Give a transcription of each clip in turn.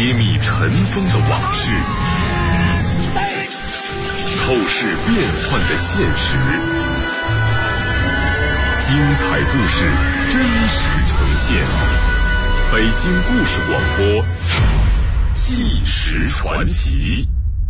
揭秘尘封的往事，透视变幻的现实，精彩故事真实呈现。北京故事广播，纪实传奇。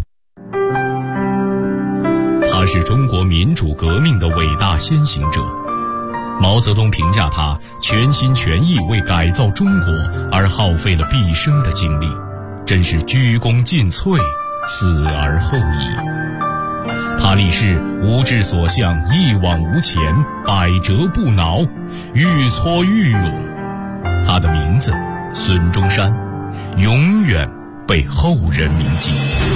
他是中国民主革命的伟大先行者。毛泽东评价他全心全意为改造中国而耗费了毕生的精力，真是鞠躬尽瘁，死而后已。他立誓无志所向，一往无前，百折不挠，愈挫愈勇。他的名字孙中山，永远被后人铭记。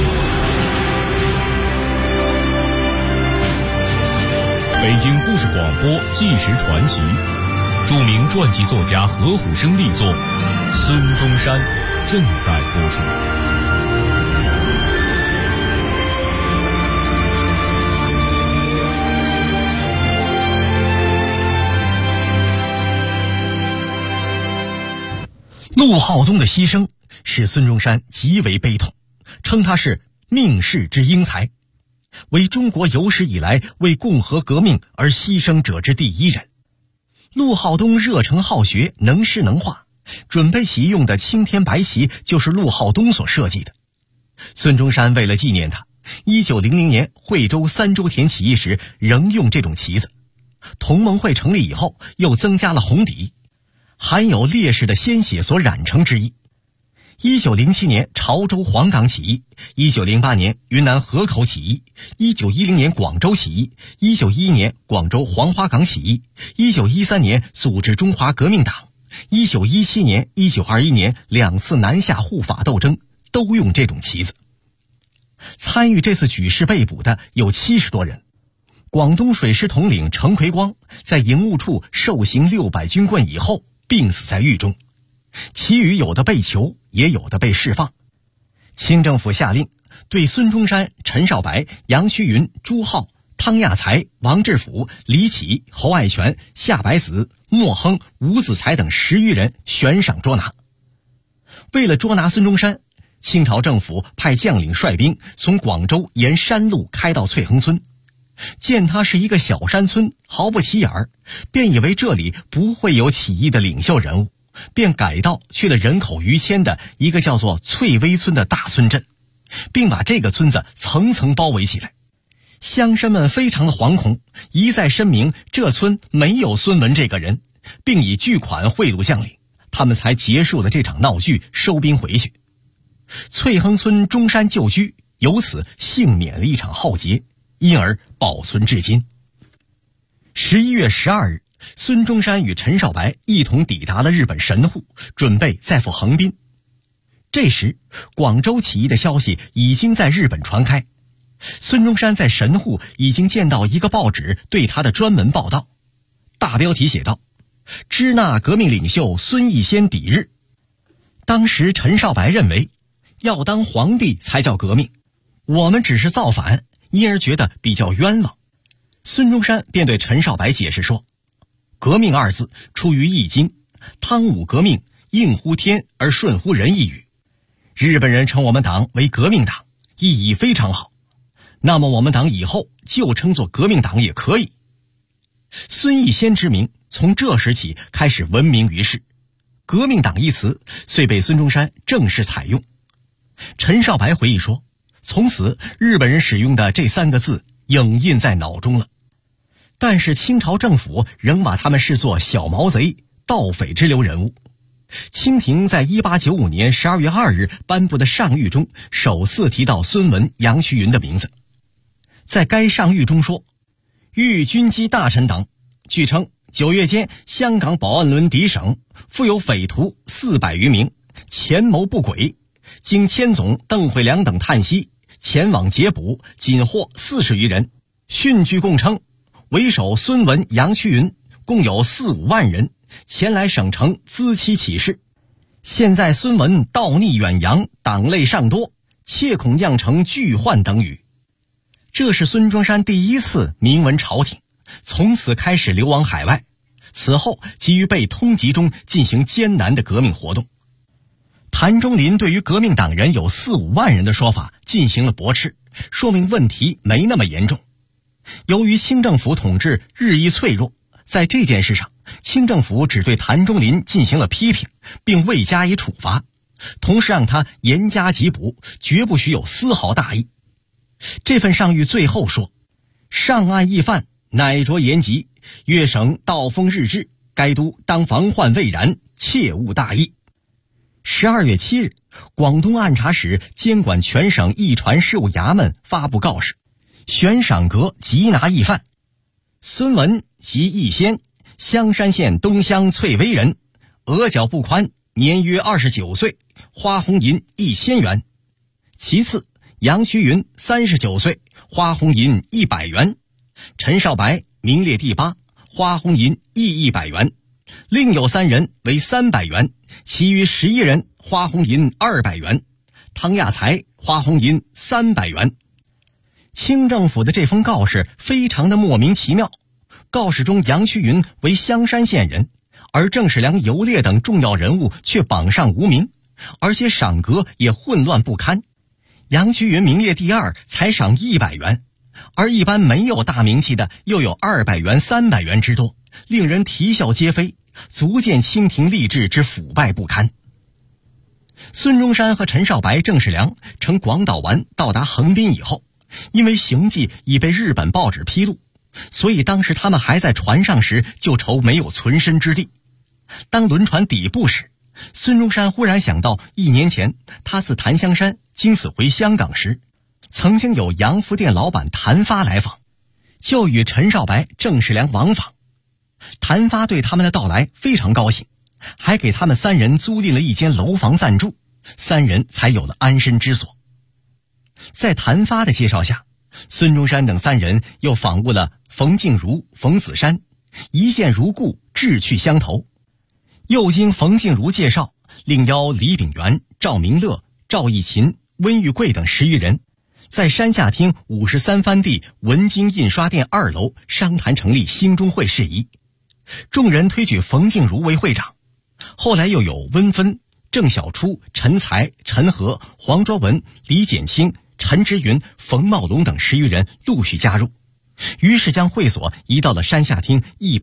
北京故事广播纪实传奇，著名传记作家何虎生力作《孙中山》正在播出。 陆浩东的牺牲使孙中山极为悲痛，称他是命世之英才，为中国有史以来为共和革命而牺牲者之第一人。陆浩东热诚好学，能诗能画，准备起义用的青天白旗就是陆浩东所设计的。孙中山为了纪念他，1900年惠州3州田起义时仍用这种旗子。同盟会成立以后，又增加了红底，含有烈士的鲜血所染成之意。1907年潮州黄冈起义，1908年云南河口起义，1910年广州起义，1911年广州黄花岗起义，1913年组织中华革命党，1917年、1921年2次南下护法斗争都用这种旗子。参与这次举事被捕的有70多人。广东水师统领程奎光在营务处受刑600军棍以后病死在狱中，其余有的被囚，也有的被释放。清政府下令对孙中山、陈少白、杨胥云、朱浩、汤亚才、王志甫、李启、侯爱全、夏白子、莫亨、吴子才等10余人悬赏捉拿。为了捉拿孙中山，清朝政府派将领率兵从广州沿山路开到翠亨村，见他是一个小山村，毫不起眼儿，便以为这里不会有起义的领袖人物，便改道去了人口逾千的一个叫做翠微村的大村镇，并把这个村子层层包围起来。乡绅们非常的惶恐，一再申明这村没有孙文这个人，并以巨款贿赂将领，他们才结束了这场闹剧，收兵回去。翠亨村中山旧居由此幸免了一场浩劫，因而保存至今。11月12日，孙中山与陈少白一同抵达了日本神户，准备再赴横滨。这时，广州起义的消息已经在日本传开。孙中山在神户已经见到一个报纸对他的专门报道，大标题写道：支那革命领袖孙逸仙抵日。当时陈少白认为，要当皇帝才叫革命，我们只是造反，因而觉得比较冤枉。孙中山便对陈少白解释说，革命二字出于易经，汤武革命，应乎天而顺乎人一语。日本人称我们党为革命党，意义非常好，那么我们党以后就称作革命党也可以。孙逸仙之名从这时起开始闻名于世，革命党一词遂被孙中山正式采用。陈少白回忆说，从此日本人使用的这3个字影印在脑中了。但是清朝政府仍把他们视作小毛贼、盗匪之流人物。清廷在1895年12月2日颁布的上谕中首次提到孙文、杨胥云的名字。在该上谕中说，豫军机大臣等，据称9月间香港保安轮敌省复有匪徒400余名，潜谋不轨，经千总邓惠良等探悉，前往劫捕，仅获40余人。讯据共称，为首孙文、杨胥云共有4-5万人前来省城资期起事。现在孙文盗逆远扬，党类尚多，切恐酿成巨患等语。这是孙中山第一次明闻朝廷，从此开始流亡海外，此后急于被通缉中进行艰难的革命活动。 谭中林对于革命党人有4-5万人的说法进行了驳斥，说明问题没那么严重。由于清政府统治日益脆弱，在这件事上，清政府只对谭中林进行了批评，并未加以处罚，同时让他严加缉捕，绝不许有丝毫大意。这份上谕最后说：上案议犯乃着严缉，粤省道风日至，该都当防患未然，切勿大意。12月7日，广东按察使监管全省驿传事务衙门发布告示，悬赏阁缉拿议犯孙文及义先，香山县东乡翠微人，额角不宽，年约29岁，花红银1000元。其次，杨须云39岁，花红银100元。陈少白名列第8，花红银亦100元。另有3人为300元，其余11人花红银200元。汤亚才花红银300元。清政府的这封告示非常的莫名其妙。告示中杨须云为香山县人，而郑世良、游烈等重要人物却榜上无名，而且赏格也混乱不堪。杨须云名列第2，才赏100元，而一般没有大名气的又有200元、300元之多，令人啼笑皆非，足见清廷吏治之腐败不堪。孙中山和陈少白、郑世良乘广岛丸到达横滨以后，因为行迹已被日本报纸披露，所以当时他们还在船上时就愁没有存身之地。当轮船底部时，孙中山忽然想到1年前他自檀香山经此回香港时，曾经有洋服店老板谭发来访，就与陈少白、郑世良往访。谭发对他们的到来非常高兴，还给他们3人租赁了一间楼房暂住，3人才有了安身之所。在谭发的介绍下，孙中山等3人又访问了冯静茹、冯子山，一见如故，志趣相投。又经冯静茹介绍，另邀李炳元、赵明乐、赵义勤、温玉贵等10余人，在山下厅53番地文经印刷店2楼商谈成立兴中会事宜。众人推举冯静茹为会长，后来又有温芬、郑小初、陈才、陈和、黄卓文、李简清、陈之云、冯茂龙等10余人陆续加入，于是将会所移到了山下厅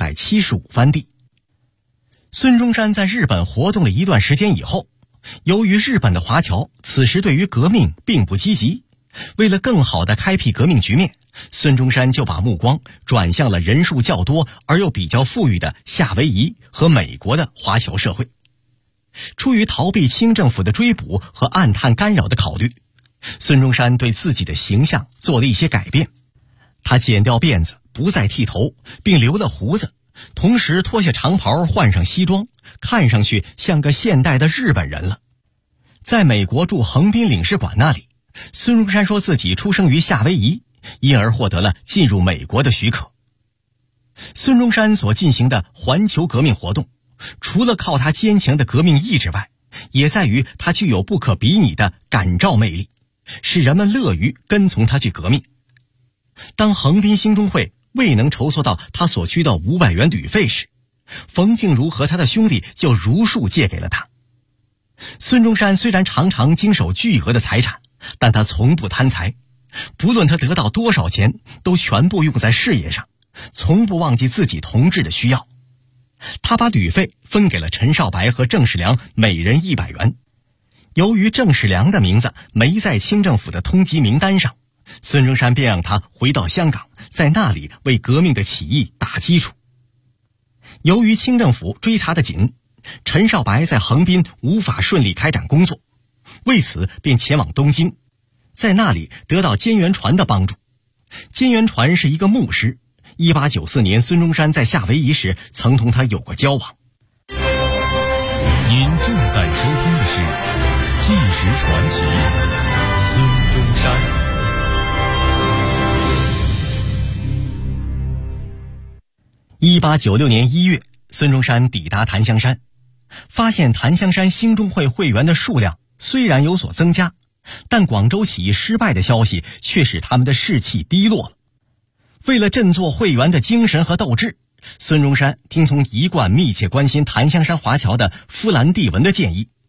175番地。孙中山在日本活动了一段时间以后，由于日本的华侨此时对于革命并不积极，为了更好地开辟革命局面，孙中山就把目光转向了人数较多而又比较富裕的夏威夷和美国的华侨社会。出于逃避清政府的追捕和暗探干扰的考虑，孙中山对自己的形象做了一些改变。他剪掉辫子，不再剃头，并留了胡子，同时脱下长袍，换上西装，看上去像个现代的日本人了。在美国驻横滨领事馆那里，孙中山说自己出生于夏威夷，因而获得了进入美国的许可。孙中山所进行的环球革命活动，除了靠他坚强的革命意志外，也在于他具有不可比拟的感召魅力，使人们乐于跟从他去革命。当横滨兴中会未能筹措到他所需的500元旅费时，冯静茹和他的兄弟就如数借给了他。孙中山虽然常常经手巨额的财产，但他从不贪财，不论他得到多少钱，都全部用在事业上，从不忘记自己同志的需要。他把旅费分给了陈少白和郑世良每人100元。由于郑世良的名字没在清政府的通缉名单上，孙中山便让他回到香港，在那里为革命的起义打基础。由于清政府追查得紧，陈少白在横滨无法顺利开展工作，为此便前往东京，在那里得到菅原传的帮助。菅原传是一个牧师，1894年孙中山在夏威夷时曾同他有过交往。 您正在收听的是《纪实传奇》，孙中山。 1896年1月，孙中山抵达檀香山，发现檀香山兴中会会员的数量虽然有所增加，但广州起义失败的消息却使他们的士气低落了。为了振作会员的精神和斗志，孙中山听从一贯密切关心檀香山华侨的夫兰蒂文的建议，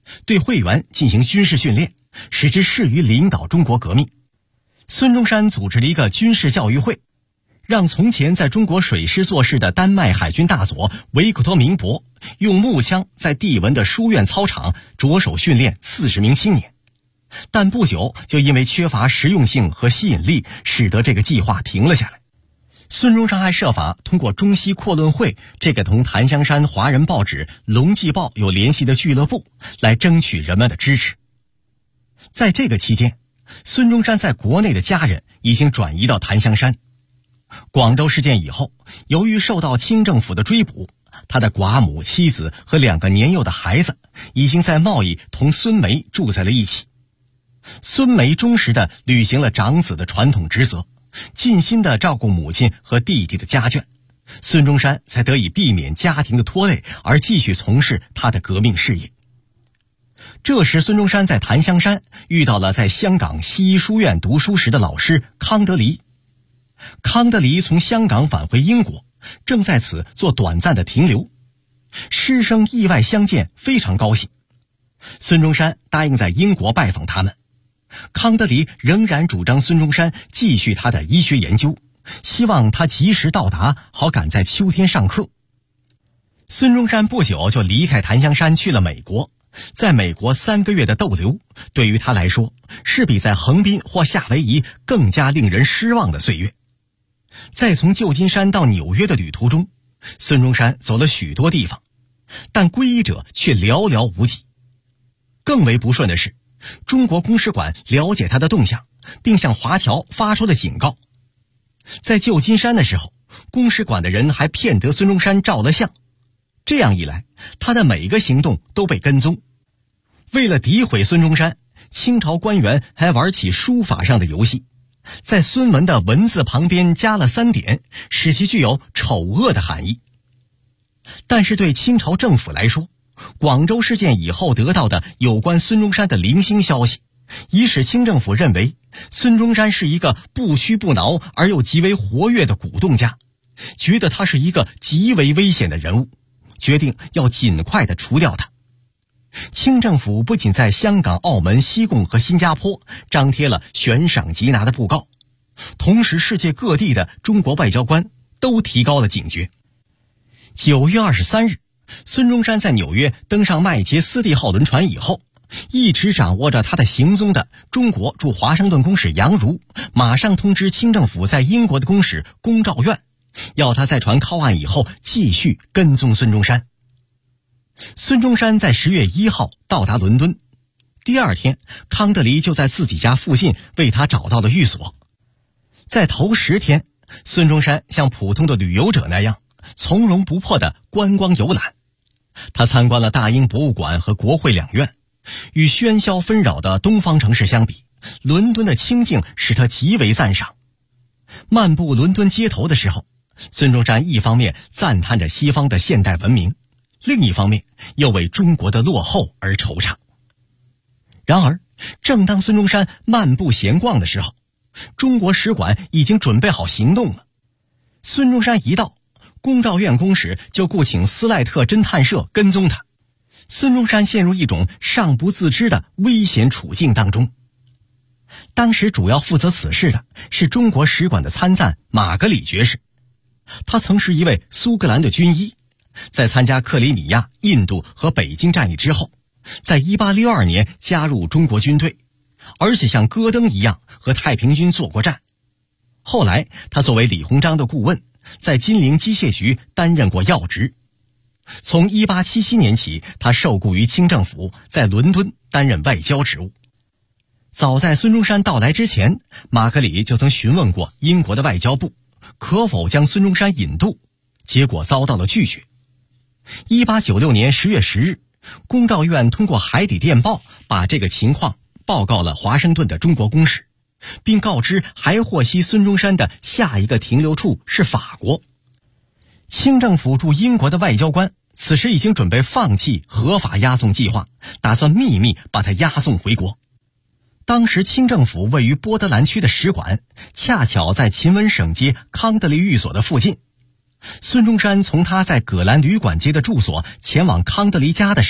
对会员进行军事训练，使之适于领导中国革命。孙中山组织了一个军事教育会，让从前在中国水师做事的丹麦海军大佐维克托·明博用木枪在地文的书院操场着手训练40名青年，但不久就因为缺乏实用性和吸引力，使得这个计划停了下来。孙中山还设法通过中西阔论会这个同檀香山华人报纸《龙记报》有联系的俱乐部来争取人们的支持。在这个期间，孙中山在国内的家人已经转移到檀香山。广州事件以后，由于受到清政府的追捕，他的寡母、妻子和2个年幼的孩子已经在贸易同孙梅住在了一起。孙梅忠实地履行了长子的传统职责，尽心地照顾母亲和弟弟的家眷，孙中山才得以避免家庭的拖累，而继续从事他的革命事业。这时孙中山在檀香山遇到了在香港西医书院读书时的老师康德黎。康德黎从香港返回英国，正在此做短暂的停留，师生意外相见，非常高兴。孙中山答应在英国拜访他们。康德黎仍然主张孙中山继续他的医学研究，希望他及时到达，好赶在秋天上课。孙中山不久就离开檀香山去了美国，在美国3个月的逗留，对于他来说是比在横滨或夏威夷更加令人失望的岁月。在从旧金山到纽约的旅途中，孙中山走了许多地方，但皈依者却寥寥无几。更为不顺的是，中国公使馆了解他的动向，并向华侨发出了警告。在旧金山的时候，公使馆的人还骗得孙中山照了相，这样一来，他的每一个行动都被跟踪。为了诋毁孙中山，清朝官员还玩起书法上的游戏，在孙文的文字旁边加了3点，使其具有丑恶的含义。但是对清朝政府来说，广州事件以后得到的有关孙中山的零星消息，已使清政府认为孙中山是一个不屈不挠而又极为活跃的鼓动家，觉得他是一个极为危险的人物，决定要尽快地除掉他。清政府不仅在香港、澳门、西贡和新加坡张贴了悬赏缉拿的布告，同时世界各地的中国外交官都提高了警觉。9月23日，孙中山在纽约登上麦杰斯蒂号轮船以后，一直掌握着他的行踪的中国驻华盛顿公使杨儒马上通知清政府在英国的公使龚兆苑，要他在船靠岸以后继续跟踪孙中山。孙中山在10月1号到达伦敦，第2天，康德黎就在自己家附近为他找到了寓所。在头10天，孙中山像普通的旅游者那样从容不迫地观光游览。他参观了大英博物馆和国会2院，与喧嚣纷扰的东方城市相比，伦敦的清静使他极为赞赏。漫步伦敦街头的时候，孙中山一方面赞叹着西方的现代文明，另一方面又为中国的落后而惆怅。然而，正当孙中山漫步闲逛的时候，中国使馆已经准备好行动了。孙中山一到，龚兆苑公使就雇请斯赖特侦探社跟踪他。孙中山陷入一种尚不自知的危险处境当中。当时主要负责此事的是中国使馆的参赞马格里爵士，他曾是一位苏格兰的军医，在参加克里米亚、印度和北京战役之后，在1862年加入中国军队，而且像戈登一样和太平军作过战。后来他作为李鸿章的顾问，在金陵机械局担任过要职。从1877年起，他受雇于清政府，在伦敦担任外交职务。早在孙中山到来之前，马格里就曾询问过英国的外交部，可否将孙中山引渡，结果遭到了拒绝。1896年10月10日，龚兆苑通过海底电报把这个情况报告了华盛顿的中国公使，并告知还获悉孙中山的下一个停留处是法国。清政府驻英国的外交官此时已经准备放弃合法押送计划，打算秘密把他押送回国。当时清政府位于波德兰区的使馆恰巧在秦文省街康德黎寓所的附近。孙中山从他在葛兰旅馆街的住所前往康德黎家的时候，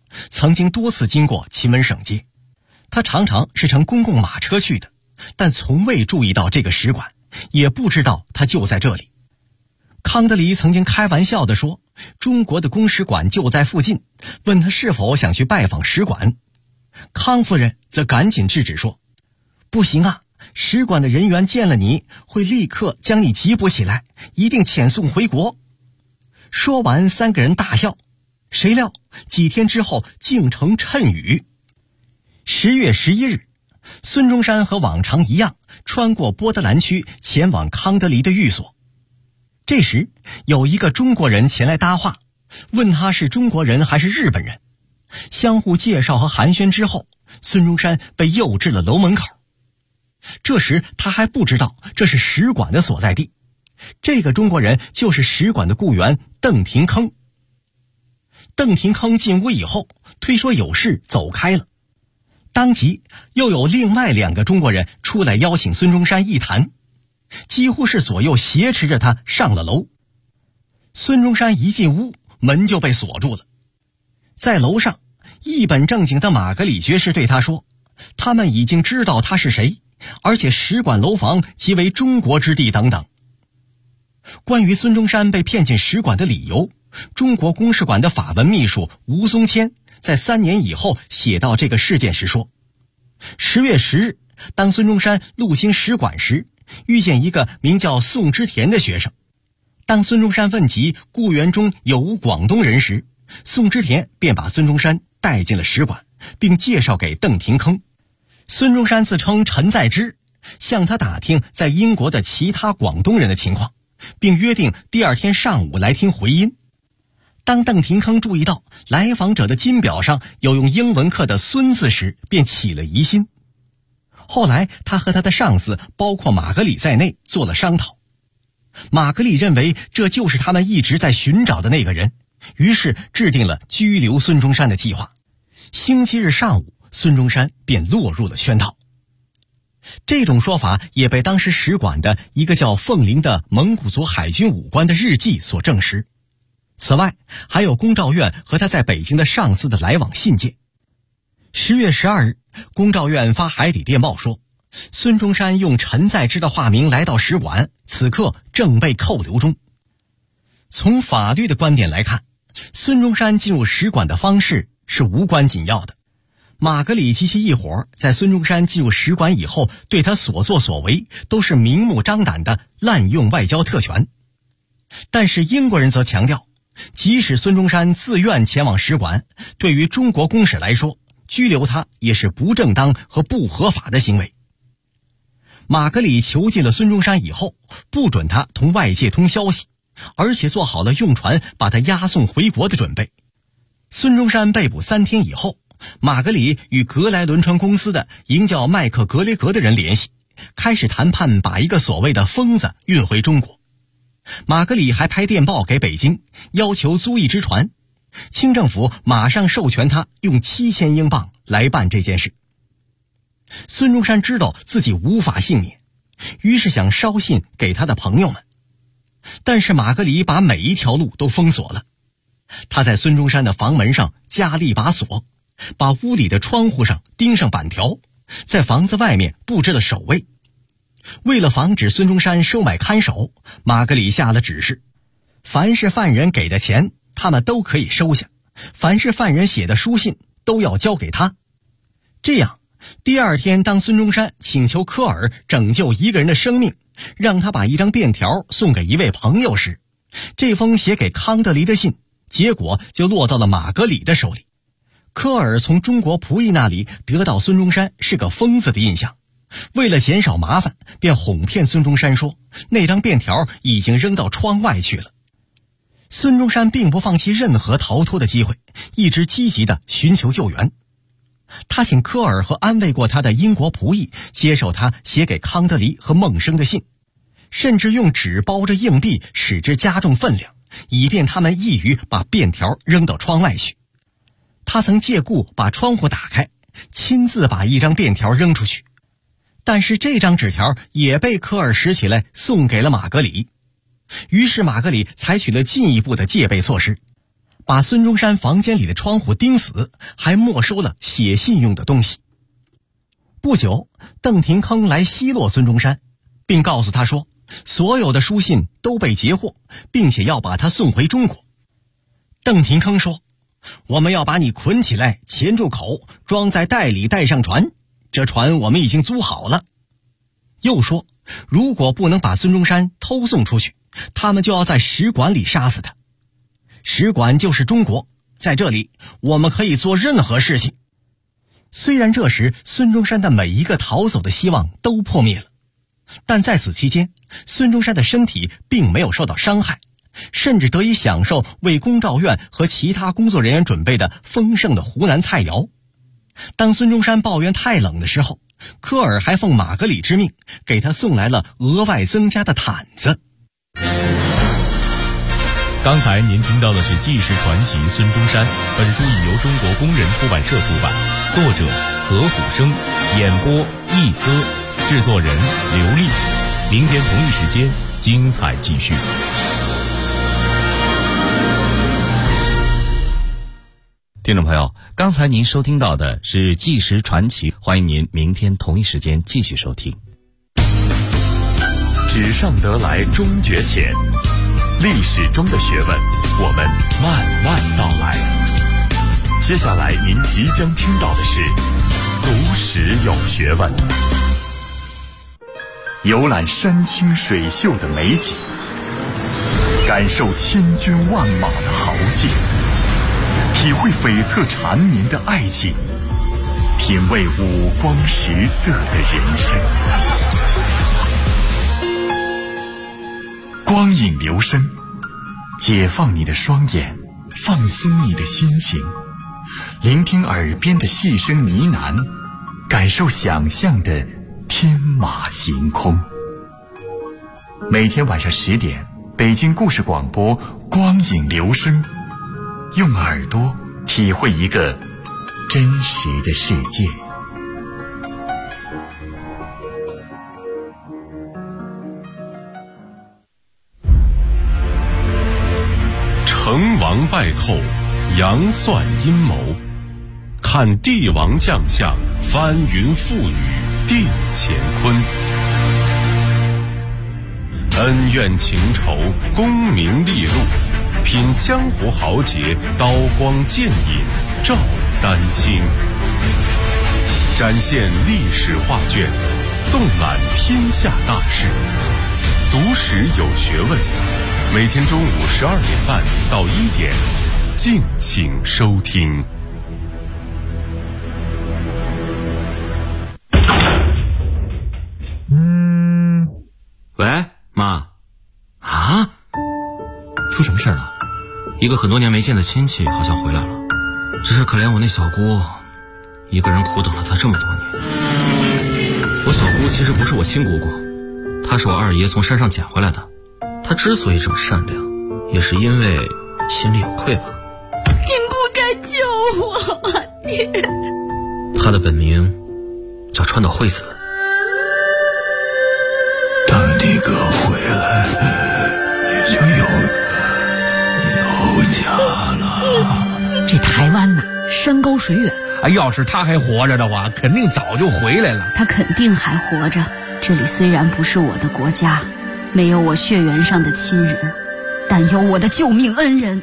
曾经多次经过祁门省街。他常常是乘公共马车去的，但从未注意到这个使馆，也不知道他就在这里。康德黎曾经开玩笑地说，中国的公使馆就在附近，问他是否想去拜访使馆。康夫人则赶紧制止说，不行啊，使馆的人员见了你会立刻将你缉捕起来，一定遣送回国。说完，三个人大笑。谁料几天之后竟成谶语。10月11日，孙中山和往常一样穿过波德兰区前往康德黎的寓所。这时有一个中国人前来搭话，问他是中国人还是日本人。相互介绍和寒暄之后，孙中山被诱至了楼门口。这时他还不知道这是使馆的所在地，这个中国人就是使馆的雇员邓廷铿。邓廷铿进屋以后推说有事走开了，当即又有另外2个中国人出来邀请孙中山一谈，几乎是左右挟持着他上了楼。孙中山一进屋，门就被锁住了。在楼上，一本正经的马格里爵士对他说，他们已经知道他是谁，而且使馆楼房即为中国之地等等。关于孙中山被骗进使馆的理由，中国公使馆的法文秘书吴松谦在3年以后写到这个事件时说，10月10日，当孙中山路经使馆时，遇见一个名叫宋之田的学生。当孙中山问及雇员中有无广东人时，宋之田便把孙中山带进了使馆，并介绍给邓廷铿。孙中山自称陈在之，向他打听在英国的其他广东人的情况，并约定第2天上午来听回音。当邓廷铿注意到来访者的金表上有用英文刻的孙字时，便起了疑心。后来他和他的上司包括马格里在内做了商讨，马格里认为这就是他们一直在寻找的那个人，于是制定了拘留孙中山的计划。星期日上午，孙中山便落入了圈套。这种说法也被当时使馆的一个叫凤林的蒙古族海军武官的日记所证实。此外，还有龚兆苑和他在北京的上司的来往信件。10月12日，龚兆苑发海底电报说，孙中山用陈在之的化名来到使馆，此刻正被扣留中。从法律的观点来看，孙中山进入使馆的方式是无关紧要的。马格里及其一伙在孙中山进入使馆以后，对他所作所为都是明目张胆的滥用外交特权。但是英国人则强调，即使孙中山自愿前往使馆，对于中国公使来说，拘留他也是不正当和不合法的行为。马格里囚禁了孙中山以后，不准他同外界通消息，而且做好了用船把他押送回国的准备。孙中山被捕3天以后，马格里与格莱轮船公司的一个叫麦克格雷格的人联系，开始谈判把一个所谓的疯子运回中国。马格里还拍电报给北京，要求租一只船，清政府马上授权他用7000英镑来办这件事。孙中山知道自己无法幸免，于是想捎信给他的朋友们，但是马格里把每一条路都封锁了。他在孙中山的房门上加了一把锁，把屋里的窗户上钉上板条，在房子外面布置了守卫。为了防止孙中山收买看守，马格里下了指示，凡是犯人给的钱他们都可以收下，凡是犯人写的书信都要交给他。这样第2天，当孙中山请求科尔拯救一个人的生命，让他把一张便条送给一位朋友时，这封写给康德黎的信结果就落到了马格里的手里。科尔从中国仆役那里得到孙中山是个疯子的印象，为了减少麻烦，便哄骗孙中山说那张便条已经扔到窗外去了。孙中山并不放弃任何逃脱的机会，一直积极地寻求救援。他请科尔和安慰过他的英国仆役接受他写给康德黎和孟生的信，甚至用纸包着硬币使之加重分量，以便他们易于把便条扔到窗外去。他曾借故把窗户打开，亲自把一张便条扔出去，但是这张纸条也被科尔拾起来送给了马格里。于是马格里采取了进一步的戒备措施， 把孙中山房间里的窗户钉死，还没收了写信用的东西。不久，邓廷铿来奚落孙中山，并告诉他说，所有的书信都被截获，并且要把他送回中国。邓廷铿说，我们要把你捆起来，钳住口，装在袋里带上船，这船我们已经租好了。又说，如果不能把孙中山偷送出去，他们就要在使馆里杀死他。使馆就是中国，在这里我们可以做任何事情。虽然这时孙中山的每一个逃走的希望都破灭了，但在此期间，孙中山的身体并没有受到伤害，甚至得以享受为宫兆院和其他工作人员准备的丰盛的湖南菜肴。当孙中山抱怨太冷的时候，科尔还奉马格里之命给他送来了额外增加的毯子。 刚才您听到的是纪实传奇孙中山，本书已由中国工人出版社出版，作者何虎生，演播一哥，制作人刘丽。明天同一时间精彩继续。 听众朋友，刚才您收听到的是纪实传奇，欢迎您明天同一时间继续收听。 纸上得来终觉浅，历史中的学问，我们慢慢道来。接下来您即将听到的是读史有学问，游览山清水秀的美景，感受千军万马的豪气，体会悱恻缠绵的爱情，品味五光十色的人生。光影留声，解放你的双眼，放松你的心情，聆听耳边的细声呢喃，感受想象的天马行空。每天晚上10点，北京故事广播光影留声，用耳朵体会一个真实的世界。成王败寇，杨算阴谋，看帝王将相，翻云覆雨定乾坤。恩怨情仇，功名利禄，品江湖豪杰，刀光剑影照丹青。展现历史画卷，纵览天下大事，读史有学问。每天中午12点半到1点，敬请收听。 喂，妈。啊？出什么事了？一个很多年没见的亲戚好像回来了，只是可怜我那小姑，一个人苦等了她这么多年。我小姑其实不是我亲姑姑，她是我二爷从山上捡回来的。她之所以这么善良，也是因为心里有愧吧。 您不该救我啊，您。 她的本名叫川岛惠子。 等你哥回来，你就有家了。 这台湾呐，山高水远。 要是他还活着的话，肯定早就回来了。 他肯定还活着。这里虽然不是我的国家，没有我血缘上的亲人，但有我的救命恩人。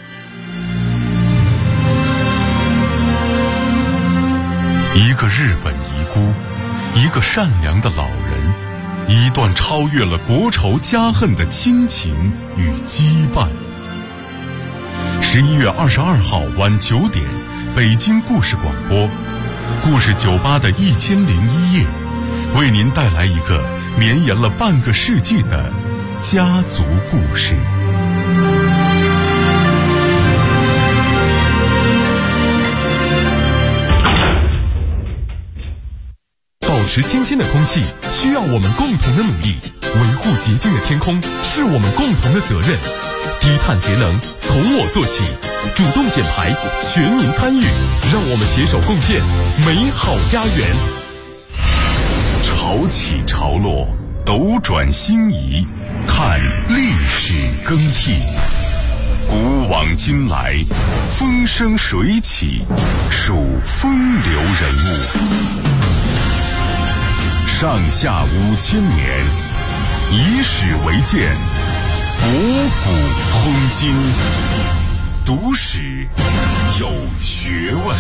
一个日本遗孤，一个善良的老人，一段超越了国仇家恨的亲情与羁绊。11月22号晚9点，北京故事广播，故事酒吧的1001夜，为您带来一个绵延了半个世纪的家族故事。 保持清新的空气需要我们共同的努力，维护洁净的天空是我们共同的责任。低碳节能从我做起，主动减排，全民参与，让我们携手共建美好家园。 潮起潮落，斗转星移，看历史更替。 古往今来，风生水起，数风流人物。上下5000年，以史为鉴，博古通今。读史有学问。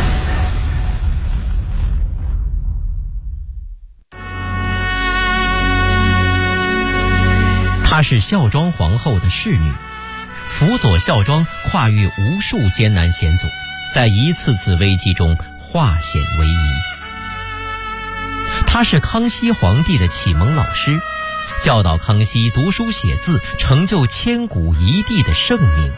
她是孝庄皇后的侍女，辅佐孝庄跨越无数艰难险阻，在一次次危机中化险为夷。她是康熙皇帝的启蒙老师，教导康熙读书写字，成就千古一帝的盛名。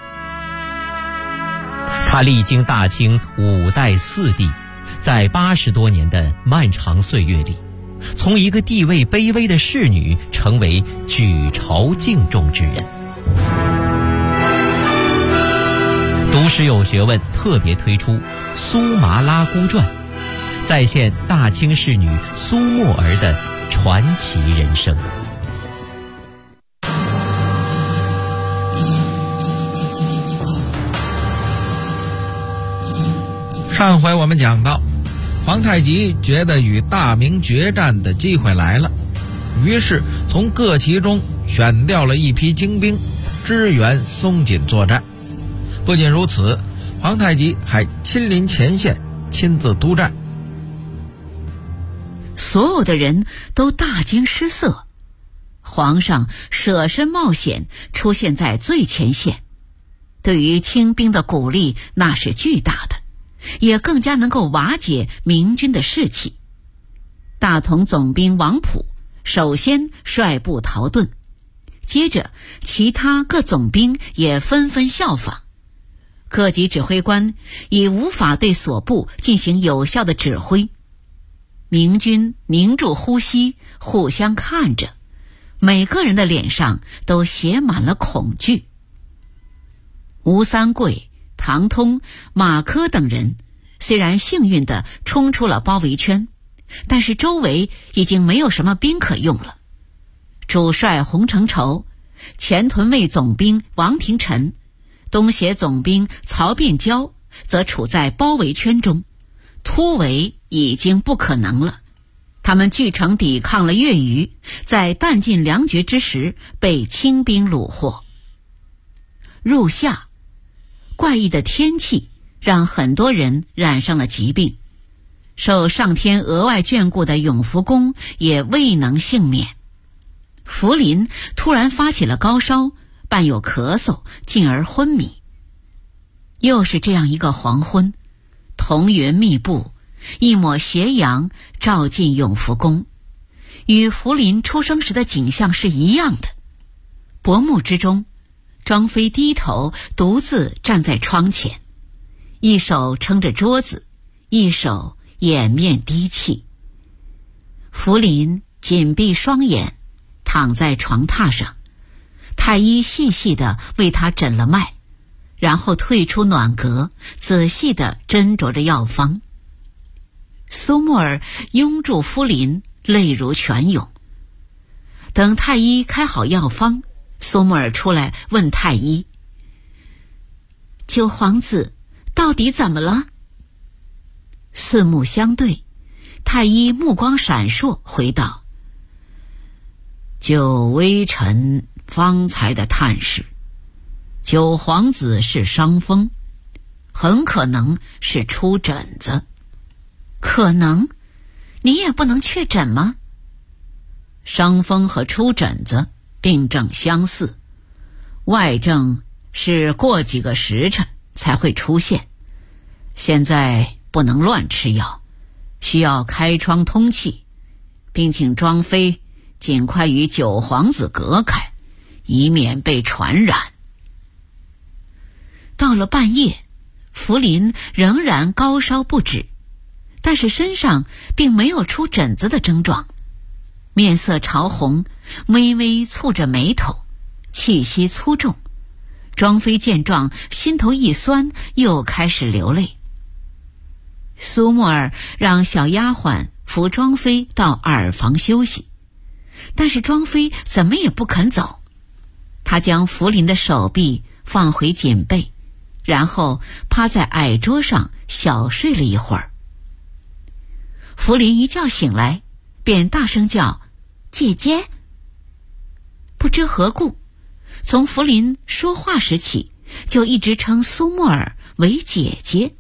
她历经大清5代4帝，在80多年的漫长岁月里，从一个地位卑微的侍女成为举朝敬重之人。读史有学问特别推出《苏麻拉姑传》，再现大清侍女苏沫儿的传奇人生。 上回我们讲到，皇太极觉得与大明决战的机会来了，于是从各旗中选调了一批精兵，支援松锦作战。不仅如此，皇太极还亲临前线，亲自督战。 所有的人都大惊失色，皇上舍身冒险出现在最前线，对于清兵的鼓励那是巨大的，也更加能够瓦解明军的士气。大同总兵王溥首先率部逃遁，接着其他各总兵也纷纷效仿。各级指挥官已无法对所部进行有效的指挥，明军凝住呼吸，互相看着，每个人的脸上都写满了恐惧。吴三桂、唐通、马科等人虽然幸运地冲出了包围圈，但是周围已经没有什么兵可用了。主帅洪承畴、前屯卫总兵王廷臣、东协总兵曹变蛟则处在包围圈中，突围已经不可能了。他们据城抵抗了月余，在弹尽粮绝之时被清兵虏获。入夏，怪异的天气让很多人染上了疾病，受上天额外眷顾的永福宫也未能幸免。福临突然发起了高烧，伴有咳嗽，进而昏迷。又是这样一个黄昏，彤云密布，一抹斜阳照进永福宫，与福临出生时的景象是一样的。薄暮之中，庄妃低头独自站在窗前，一手撑着桌子，一手掩面低泣。福临紧闭双眼，躺在床榻上，太医细细地为他诊了脉，然后退出暖阁，仔细地斟酌着药方。苏沫儿拥住福临，泪如泉涌。等太医开好药方，苏沫儿出来问太医：九皇子到底怎么了？四目相对，太医目光闪烁，回道：就微臣方才的探视，九皇子是伤风，很可能是出疹子。可能？你也不能确诊吗？伤风和出疹子病症相似，外症是过几个时辰才会出现，现在不能乱吃药，需要开窗通气，并请庄妃尽快与九皇子隔开，以免被传染。到了半夜，福临仍然高烧不止，但是身上并没有出疹子的症状，面色潮红，微微蹙着眉头，气息粗重。庄妃见状，心头一酸，又开始流泪。苏沫儿让小丫鬟扶庄妃到耳房休息，但是庄妃怎么也不肯走。她将福临的手臂放回锦被，然后趴在矮桌上小睡了一会儿。福林一觉醒来，便大声叫：“姐姐！”不知何故，从福林说话时起，就一直称苏沫儿为姐姐。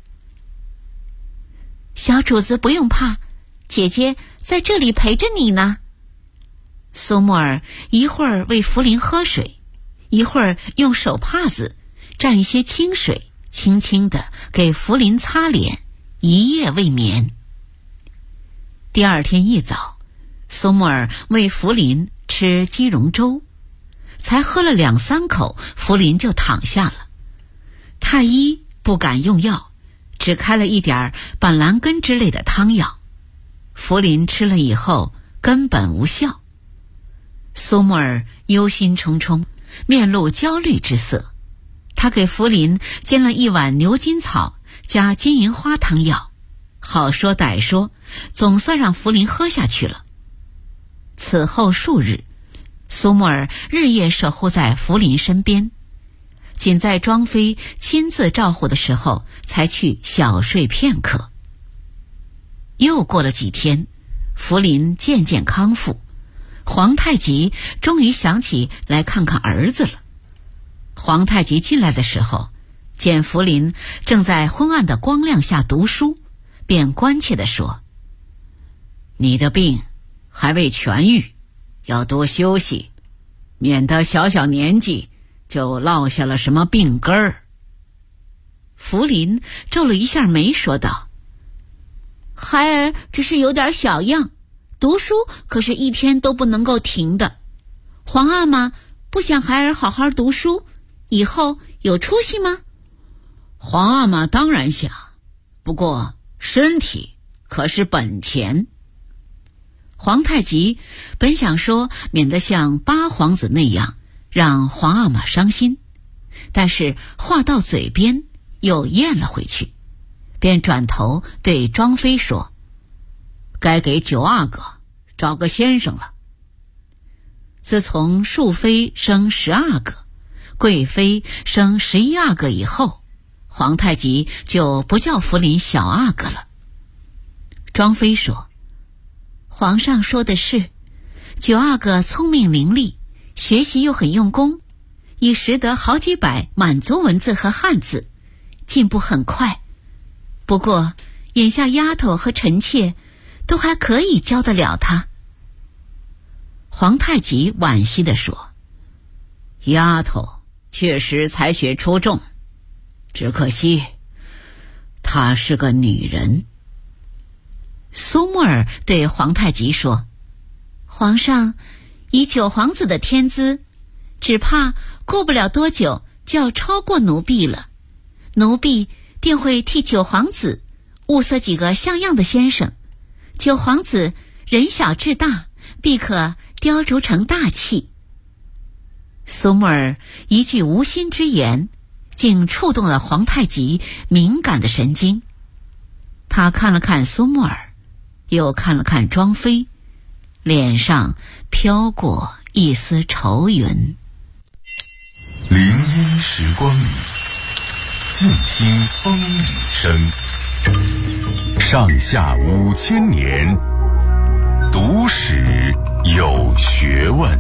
小主子不用怕，姐姐在这里陪着你呢。苏沫儿一会儿喂福林喝水，一会儿用手帕子蘸一些清水，轻轻地给福林擦脸，一夜未眠。第二天一早，苏沫儿喂福林吃鸡茸粥，才喝了2-3口，福林就躺下了。太医不敢用药，只开了一点板蓝根之类的汤药，福林吃了以后根本无效。苏沫儿忧心忡忡，面露焦虑之色。他给福林煎了一碗牛筋草加金银花汤药，好说歹说，总算让福林喝下去了。此后数日，苏沫儿日夜守护在福林身边，仅在庄妃亲自照护的时候才去小睡片刻。又过了几天，福林渐渐康复，皇太极终于想起来看看儿子了。皇太极进来的时候，见福林正在昏暗的光亮下读书，便关切地说：“你的病还未痊愈，要多休息，免得小小年纪就落下了什么病根儿。”福林皱了一下眉，说道：“孩儿只是有点小恙，读书可是一天都不能够停的。皇阿玛不想孩儿好好读书，以后有出息吗？”“皇阿玛当然想，不过身体可是本钱。”皇太极本想说，免得像八皇子那样让皇阿玛伤心，但是话到嘴边又咽了回去，便转头对庄妃说：“该给9阿哥找个先生了。”自从庶妃生10阿哥，贵妃生11阿哥以后，皇太极就不叫福林小阿哥了。庄妃说：“皇上说的是，9阿哥聪明伶俐，学习又很用功，已识得好几百满族文字和汉字，进步很快。不过眼下丫头和臣妾都还可以教得了他。”皇太极惋惜地说：“丫头确实才学出众，只可惜她是个女人。”苏沫儿对皇太极说：“皇上以9皇子的天资，只怕过不了多久就要超过奴婢了。奴婢定会替9皇子物色几个像样的先生。9皇子人小志大，必可雕琢成大器。”苏沫儿一句无心之言，竟触动了皇太极敏感的神经。他看了看苏沫儿，又看了看庄妃，脸上飘过一丝愁云。 林荫时光里，静听风雨声。上下5000年，读史有学问。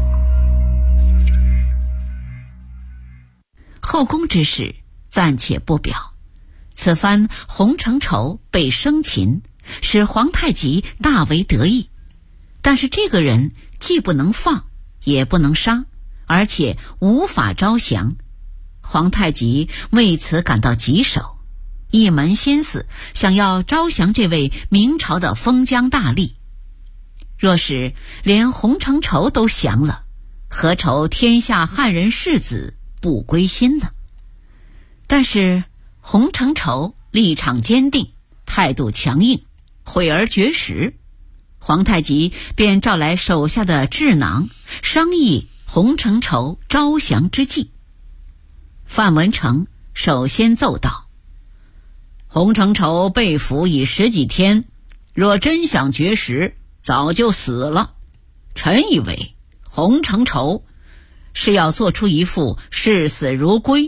后宫之事暂且不表，此番洪承畴被生擒，使皇太极大为得意。但是这个人既不能放，也不能杀，而且无法招降。皇太极为此感到棘手，一门心思想要招降这位明朝的封疆大吏。若是连洪承畴都降了，何愁天下汉人士子不归心呢？但是洪承畴立场坚定，态度强硬，悔而绝食。皇太极便召来手下的智囊，商议洪承畴招降之计。范文成首先奏道：“洪承畴被俘已10几天，若真想绝食，早就死了。臣以为洪承畴是要做出一副视死如归、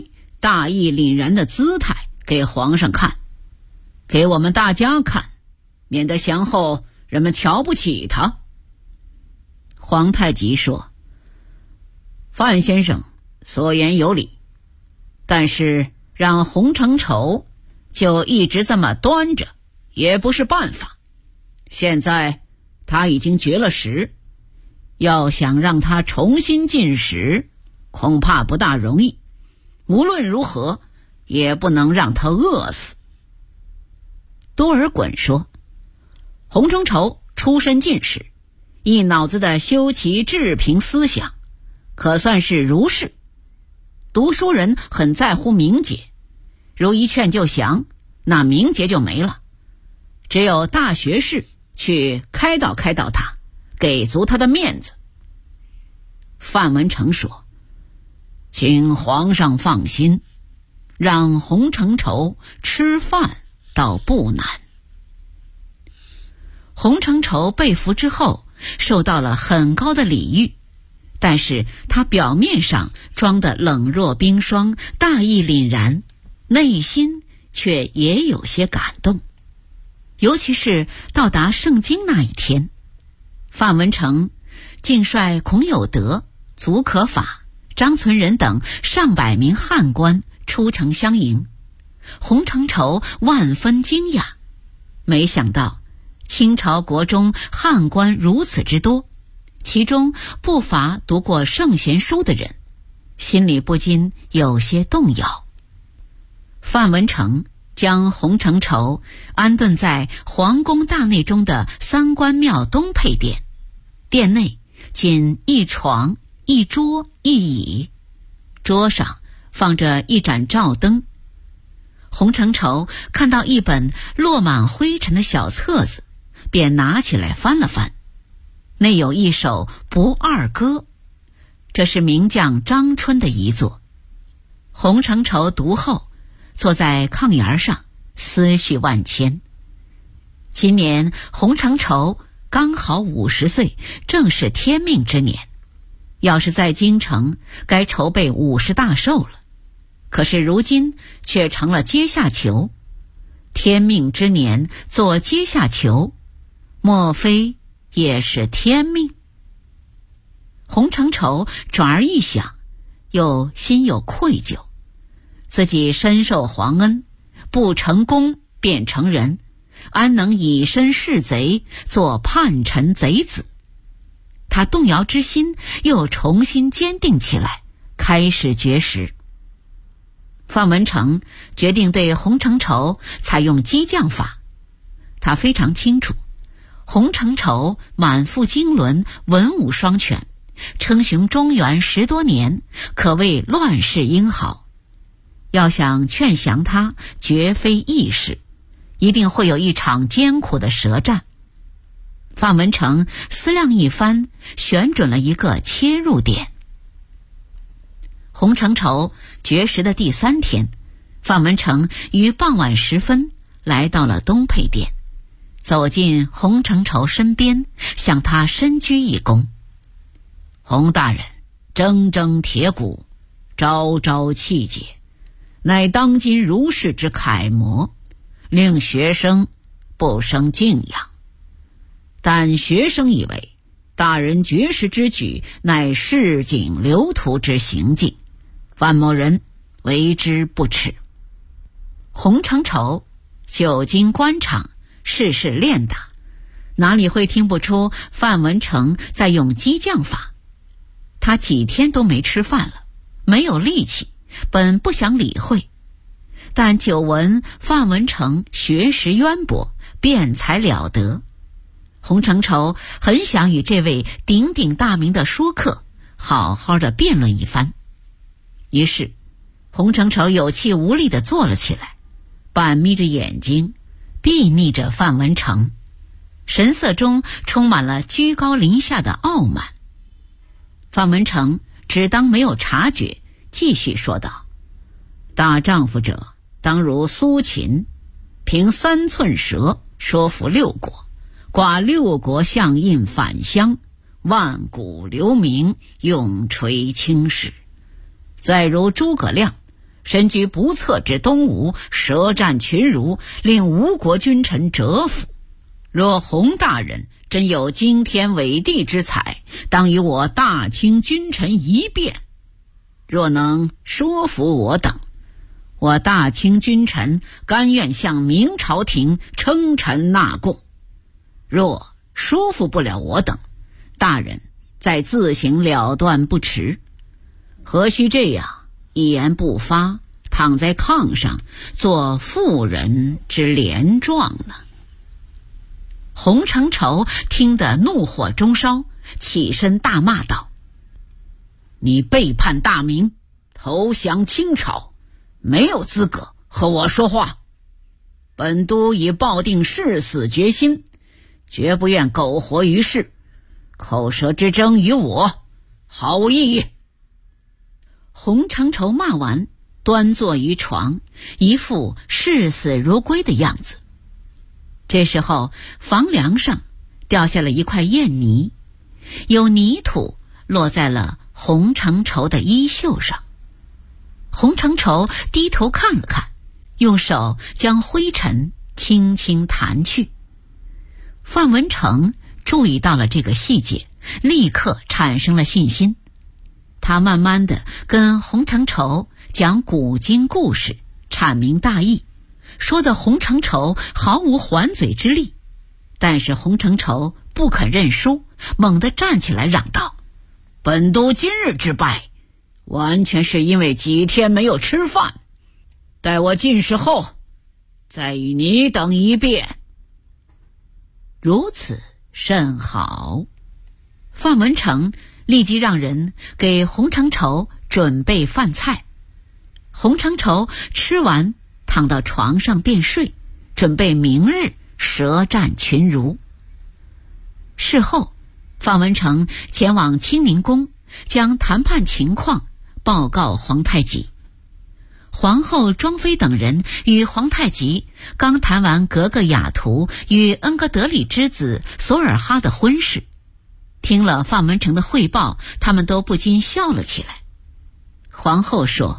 大义凛然的姿态给皇上看，给我们大家看，免得降后人们瞧不起他。皇太极说：范先生所言有理，但是让洪承畴就一直这么端着也不是办法。现在他已经绝了食，要想让他重新进食，恐怕不大容易。无论如何也不能让他饿死。多尔衮说：洪承畴出身进士，一脑子的修齐治平思想，可算是儒士。读书人很在乎名节，如一劝就降，那名节就没了。只有大学士去开导开导他，给足他的面子。范文成说：请皇上放心，让洪承畴吃饭倒不难。洪承畴被俘之后受到了很高的礼遇，但是他表面上装得冷若冰霜，大义凛然，内心却也有些感动。尤其是到达盛京那一天，范文成竟率孔有德、竺可法、张存仁等上百名汉官出城相迎。洪承畴万分惊讶，没想到清朝国中汉官如此之多，其中不乏读过圣贤书的人，心里不禁有些动摇。范文成将洪承畴安顿在皇宫大内中的三官庙东配殿，殿内仅一床一桌一椅，桌上放着一盏照灯。洪承畴看到一本落满灰尘的小册子，便拿起来翻了翻，内有一首不二歌，这是名将张春的遗作。洪承畴读后，坐在炕沿上思绪万千。今年洪承畴刚好50岁，正是天命之年，要是在京城该筹备50大寿了，可是如今却成了阶下囚。天命之年做阶下囚，莫非也是天命？洪承畴转而一想，又心有愧疚，自己深受皇恩，不成功便成人，安能以身试贼，做叛臣贼子？他动摇之心又重新坚定起来，开始绝食。范文成决定对洪承畴采用激将法。他非常清楚，洪承畴满腹经纶，文武双全，称雄中原10多年，可谓乱世英豪。要想劝降他，绝非易事，一定会有一场艰苦的舌战。范文成思量一番，选准了一个切入点。洪承畴绝食的第3天，范文成于傍晚时分来到了东配殿，走进洪承畴身边，向他深鞠一躬。洪大人铮铮铁骨，朝朝气节，乃当今儒士之楷模，令学生不生敬仰。但学生以为大人绝食之举乃市井流徒之行径，范某人为之不耻。洪承畴久经官场，事事练达，哪里会听不出范文成在用激将法？他几天都没吃饭了，没有力气，本不想理会，但久闻范文成学识渊博，辩才了得，洪承畴很想与这位鼎鼎大名的说客好好的辩论一番。于是洪承畴有气无力地坐了起来，半眯着眼睛，睥睨着范文成，神色中充满了居高临下的傲慢。范文成只当没有察觉，继续说道：大丈夫者当如苏秦，凭3寸舌说服6国，挂6国相印返乡，万古留名，永垂青史。再如诸葛亮， 身居不测之东吴，舌战群儒，令吴国君臣折服。若洪大人真有惊天伟地之才，当与我大清君臣一辩。若能说服我等，我大清君臣甘愿向明朝廷称臣纳贡。若说服不了我等，大人再自行了断不迟。何须这样一言不发，躺在炕上做妇人之连状呢？洪承畴听得怒火中烧，起身大骂道：你背叛大明，投降清朝，没有资格和我说话。本都已抱定誓死决心，绝不愿苟活于世，口舌之争与我毫无意义。洪承畴骂完，端坐于床，一副视死如归的样子。这时候房梁上掉下了一块砚泥，有泥土落在了洪承畴的衣袖上。洪承畴低头看了看，用手将灰尘轻轻弹去。范文成注意到了这个细节，立刻产生了信心。他慢慢地跟洪承畴讲古今故事，阐明大义，说的洪承畴毫无还嘴之力。但是洪承畴不肯认输，猛地站起来嚷道：本都今日之败，完全是因为几天没有吃饭，待我进士后再与你等一辩。如此甚好。范文成立即让人给洪承畴准备饭菜。洪承畴吃完，躺到床上便睡，准备明日舌战群儒。事后，范文成前往清宁宫，将谈判情况报告皇太极。皇后庄妃等人与皇太极刚谈完格格雅图与恩格德里之子索尔哈的婚事，听了范文成的汇报，他们都不禁笑了起来。皇后说：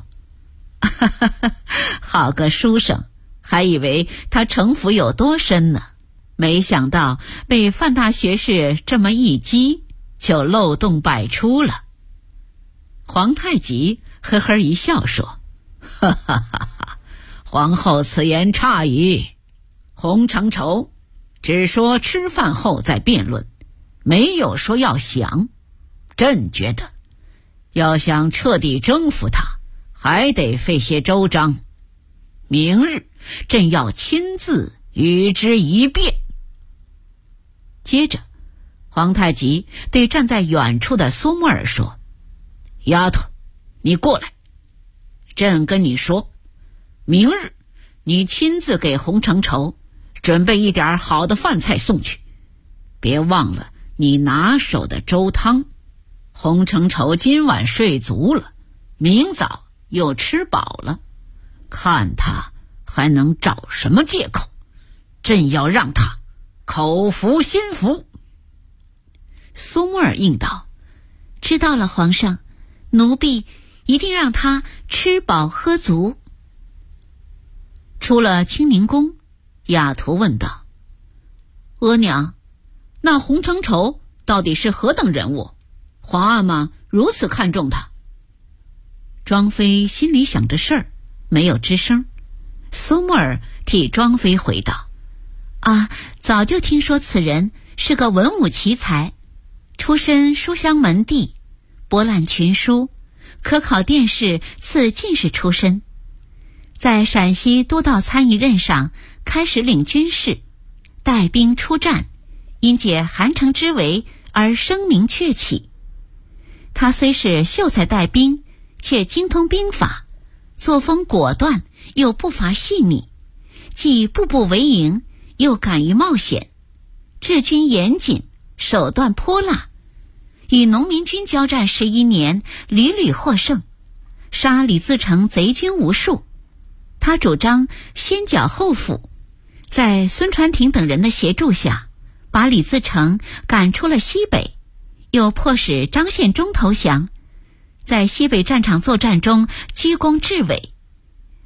好个书生，还以为他城府有多深呢，没想到被范大学士这么一激，就漏洞百出了。皇太极呵呵一笑说：哈哈哈哈，皇后此言差矣。洪承畴只说吃饭后再辩论，没有说要降。朕觉得要想彻底征服他，还得费些周章。明日朕要亲自与之一辩。接着皇太极对站在远处的苏木尔说：丫头，你过来，朕跟你说，明日你亲自给洪承畴准备一点好的饭菜送去，别忘了你拿手的粥汤。洪承畴今晚睡足了，明早又吃饱了，看他还能找什么借口，朕要让他口服心服。苏木尔应道：知道了，皇上，奴婢一定让他吃饱喝足。出了清宁宫，雅图问道：额娘，那洪承畴到底是何等人物？皇阿玛如此看重他。庄妃心里想着事儿，没有吱声。苏木尔替庄妃回道：早就听说此人是个文武奇才，出身书香门第，博览群书，科考殿试赐进士出身，在陕西都道参议任上开始领军事，带兵出战，因解韩城之围而声名鹊起。他虽是秀才带兵，却精通兵法，作风果断，又步伐细腻，既步步为营，又敢于冒险，治军严谨，手段泼辣，与农民军交战11年，屡屡获胜，杀李自成贼军无数。他主张先剿后抚，在孙传庭等人的协助下，把李自成赶出了西北，又迫使张献忠投降，在西北战场作战中居功至伟，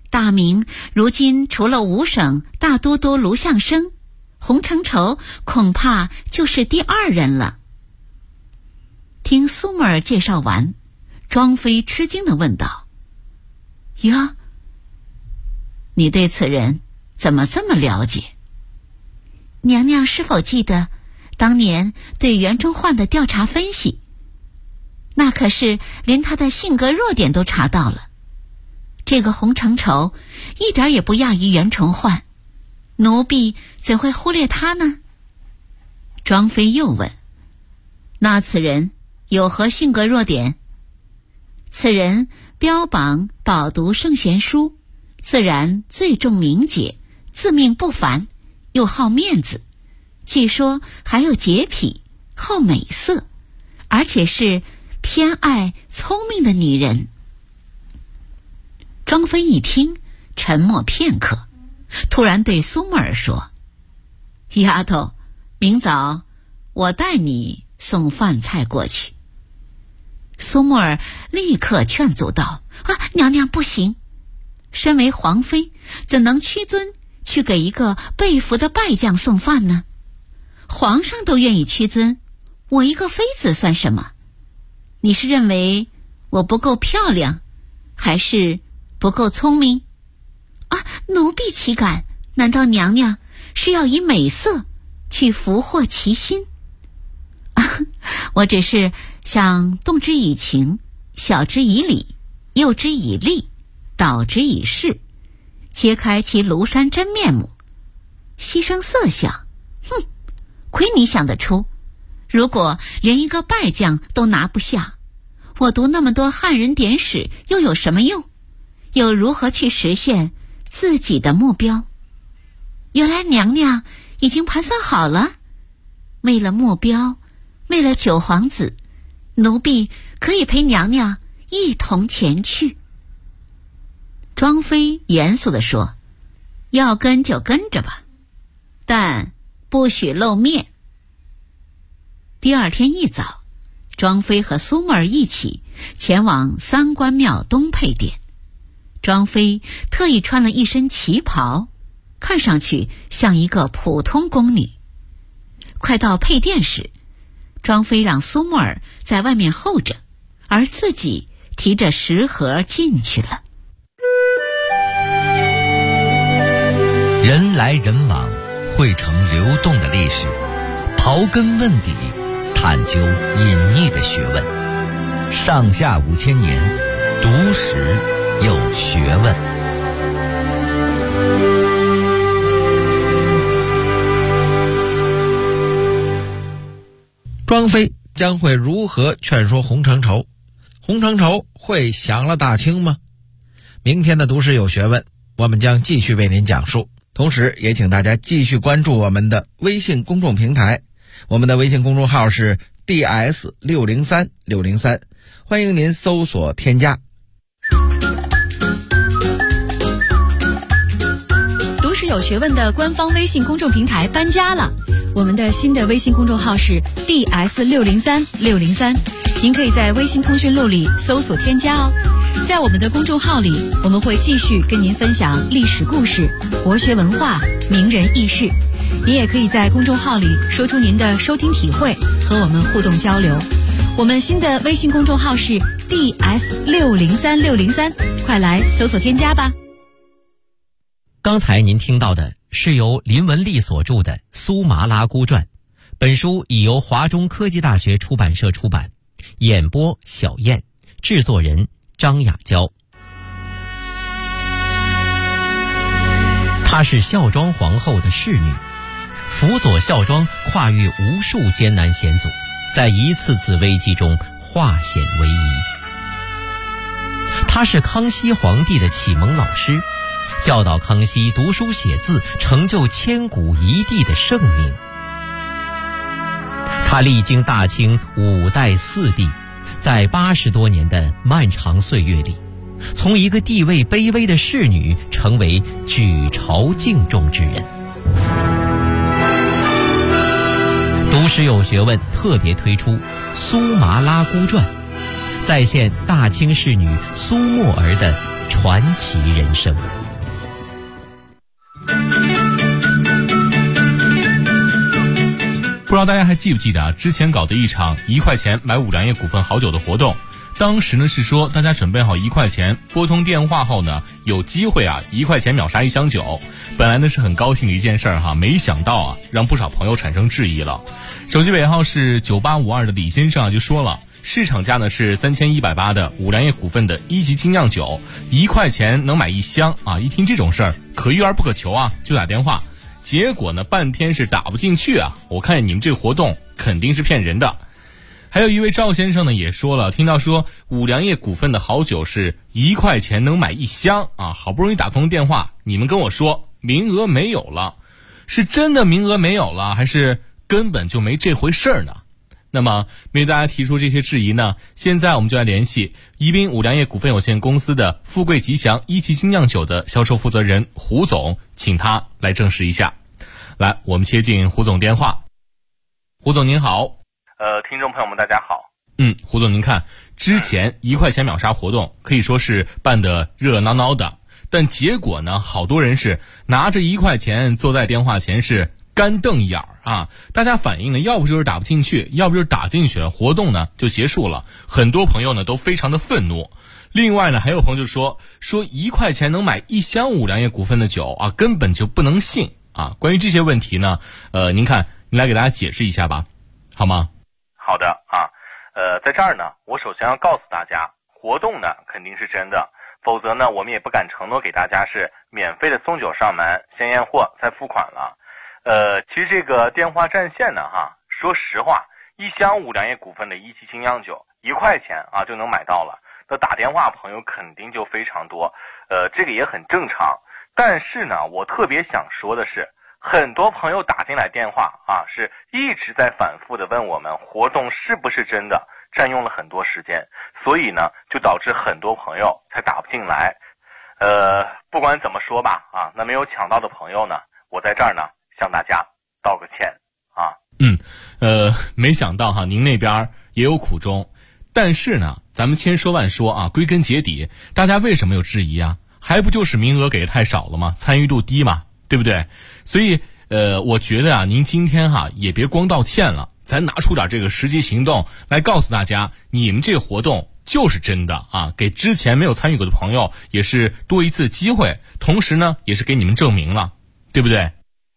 大明如今除了五省大都督卢象升，洪承畴恐怕就是第2人了。听苏木儿介绍完，庄妃吃惊地问道：呀，你对此人怎么这么了解？娘娘是否记得当年对袁崇焕的调查分析？那可是连他的性格弱点都查到了。这个洪承畴一点也不亚于袁崇焕，奴婢怎会忽略他呢？庄妃又问：那此人有何性格弱点？此人标榜饱读圣贤书，自然最重名节，自命不凡，又好面子，据说还有洁癖，好美色，而且是偏爱聪明的女人。庄妃一听，沉默片刻，突然对苏木儿说：丫头，明早我带你送饭菜过去。苏木儿立刻劝阻道：娘娘不行，身为皇妃，怎能屈尊去给一个被俘的败将送饭呢？皇上都愿意屈尊，我一个妃子算什么？你是认为我不够漂亮，还是不够聪明？奴婢岂敢？难道娘娘是要以美色去俘获其心？我只是想动之以情，晓之以理，诱之以利，导之以势，揭开其庐山真面目，牺牲色相。亏你想得出！如果连一个败将都拿不下，我读那么多汉人典史又有什么用？又如何去实现自己的目标？原来娘娘已经盘算好了，为了目标，为了九皇子，奴婢可以陪娘娘一同前去。庄妃严肃地说：要跟就跟着吧，但不许露面。第2天一早，庄妃和苏木儿一起前往三官庙东配殿。庄妃特意穿了一身旗袍，看上去像一个普通宫女。快到配殿时，庄妃让苏木儿在外面候着，而自己提着食盒进去了。 人来人往，汇成流动的历史，刨根问底，探究隐匿的学问。上下5000年，读史有学问。 庄妃将会如何劝说洪承畴？洪承畴会享了大清吗？明天的读史有学问，我们将继续为您讲述。同时也请大家继续关注我们的微信公众平台，我们的微信公众号是 DS603603，欢迎您搜索添加。 读史有学问的官方微信公众平台搬家了，我们的新的微信公众号是 DS603603，您可以在微信通讯录里搜索添加哦。在我们的公众号里，我们会继续跟您分享历史故事、国学文化、名人轶事。您也可以在公众号里说出您的收听体会，和我们互动交流。我们新的微信公众号是 DS603603，快来搜索添加吧。 刚才您听到的是由林文丽所著的《苏麻拉姑传》，本书已由华中科技大学出版社出版，演播小燕，制作人张雅娇。她是孝庄皇后的侍女，辅佐孝庄跨越无数艰难险阻，在一次次危机中化险为夷。她是康熙皇帝的启蒙老师，教导康熙读书写字，成就千古一帝的盛名。他历经大清5代4帝，在80多年的漫长岁月里，从一个地位卑微的侍女成为举朝敬重之人。读史有学问特别推出《苏麻拉姑传》，再现大清侍女苏沫儿的传奇人生。 道大家还记不记得啊？之前搞的一场1块钱买五粮液股份好酒的活动，当时呢是说大家准备好1块钱，拨通电话后呢，有机会啊1块钱秒杀1箱酒。本来呢是很高兴的一件事儿哈，没想到啊让不少朋友产生质疑了。手机尾号是9852的李先生啊就说了，市场价呢是3180的五粮液股份的1级精酿酒，1块钱能买1箱啊！一听这种事儿，可遇而不可求啊，就打电话。结果呢，半天是打不进去啊！我看你们这个活动肯定是骗人的。还有一位赵先生呢也说了，听到说五粮液股份的好酒是1块钱能买1箱啊，好不容易打通电话，你们跟我说名额没有了，是真的名额没有了，还是根本就没这回事儿呢？那么面对大家提出这些质疑呢，现在我们就来联系宜宾五粮液股份有限公司的富贵吉祥1级精酿酒的销售负责人胡总，请他来证实一下。来，我们接进胡总电话。胡总您好。 听众朋友们大家好。 胡总您看，之前1块钱秒杀活动可以说是办得热热闹闹的，但结果呢，好多人是拿着1块钱坐在电话前是干瞪眼啊！大家反映呢，要不就是打不进去，要不就是打进去了，活动呢就结束了。很多朋友呢都非常的愤怒。另外呢，还有朋友就说1块钱能买1箱五粮液股份的酒啊，根本就不能信啊！关于这些问题呢，您来给大家解释一下吧，好吗？ 好的啊，在这儿呢，我首先要告诉大家，活动呢肯定是真的，否则呢，我们也不敢承诺给大家是免费的送酒上门，先验货再付款了。其实这个电话占线呢，说实话，1箱五粮液股份的1级精酿酒1块钱啊就能买到了，那打电话朋友肯定就非常多，这个也很正常。但是呢，我特别想说的是，很多朋友打进来电话啊，是一直在反复的问我们活动是不是真的，占用了很多时间，所以呢，就导致很多朋友才打不进来。不管怎么说吧，啊，那没有抢到的朋友呢，我在这儿呢向大家道个歉啊。 没想到哈，您那边也有苦衷，但是呢，咱们千说万说啊，归根结底，大家为什么有质疑啊？还不就是名额给的太少了吗？参与度低嘛，对不对？所以我觉得啊，您今天也别光道歉了，咱拿出点这个实际行动来告诉大家，你们这个活动就是真的啊，给之前没有参与过的朋友也是多一次机会，同时呢，也是给你们证明了，对不对？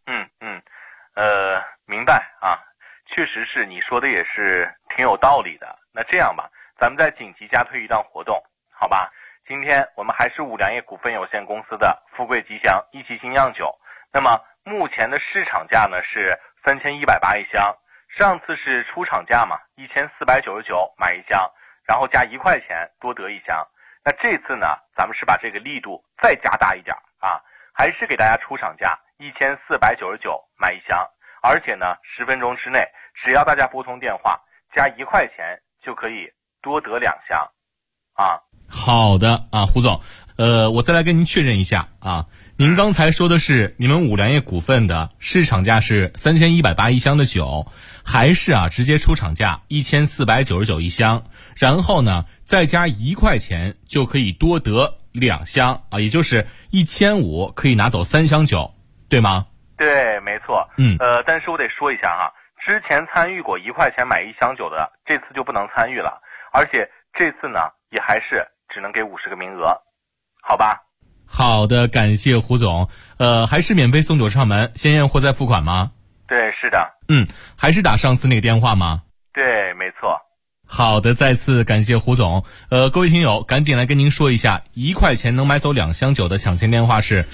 明白啊，确实是你说的也是挺有道理的。那这样吧，咱们再紧急加推一档活动，好吧？今天我们还是五粮液股份有限公司的富贵吉祥1级精酿酒，那么目前的市场价呢是3180一箱，上次是出厂价嘛，1499买1箱，然后加1块钱多得1箱。那这次呢，咱们是把这个力度再加大一点啊，还是给大家出厂价1499买1箱，而且呢10分钟之内，只要大家拨通电话加1块钱就可以多得2箱啊。 好的啊，胡总，我再来跟您确认一下啊，您刚才说的是你们五粮液股份的市场价是3180一箱的酒，还是直接出厂价1499一箱，然后呢再加1块钱就可以多得2箱啊，也就是1500可以拿走3箱酒，对吗？ 对，没错。但是我得说一下哈，之前参与过1块钱买1箱酒的，这次就不能参与了，而且这次呢也还是只能给50个名额，好吧？ 好的，感谢胡总。还是免费送酒上门，先验货再付款吗？ 对，是的。 还是打上次那个电话吗？ 对，没错。 好的，再次感谢胡总。各位听友，赶紧来跟您说一下，1块钱能买走2箱酒的抢签电话是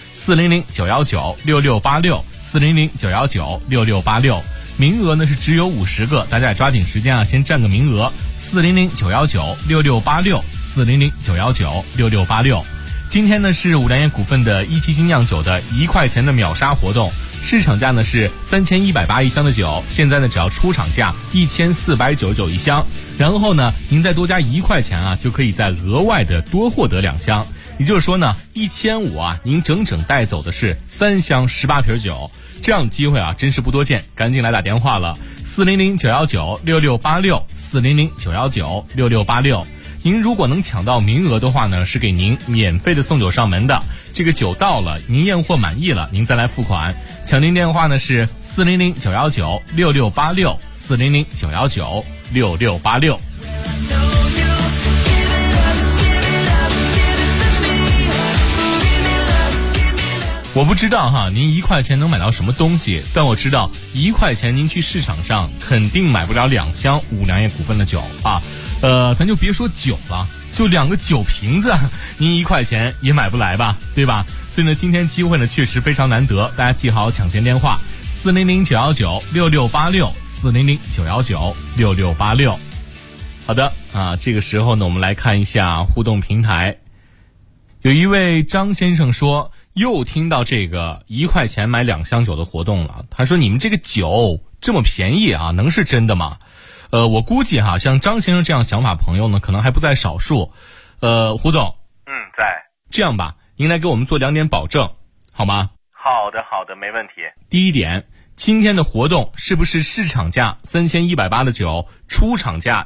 400-919-6686，400-919-6686。名额呢是只有50个，大家也抓紧时间先占个名额。400-919-6686，400-919-6686。今天呢是五粮液股份的1级精酿酒的1块钱的秒杀活动，市场价呢是3180一箱的酒，现在呢只要出厂价1499一箱，然后呢您再多加1块钱就可以再额外的多获得2箱，也就是说呢1500您整整带走的是3箱18瓶酒，这样的机会真是不多见，赶紧来打电话了，400-919-6686，400-919-6686。 您如果能抢到名额的话呢，是给您免费的送酒上门的。这个酒到了，您验货满意了，您再来付款。抢订电话呢是400-919-6686，400-919-6686。我不知道哈，您1块钱能买到什么东西，但我知道1块钱您去市场上肯定买不了2箱五粮液股份的酒啊。咱就别说酒了，就2个酒瓶子，您1块钱也买不来吧，对吧？所以呢，今天机会呢确实非常难得，大家记好抢先电话：400-919-6686，400-919-6686。好的啊，这个时候呢，我们来看一下互动平台。有一位张先生说，又听到这个1块钱买2箱酒的活动了。他说，你们这个酒这么便宜啊，能是真的吗？我估计哈，像张先生这样想法朋友呢，可能还不在少数。胡总， 在。 这样吧，您来给我们做2点保证，好吗？ 好的，没问题。 第一点，今天的活动是不是市场价3180的酒，出厂价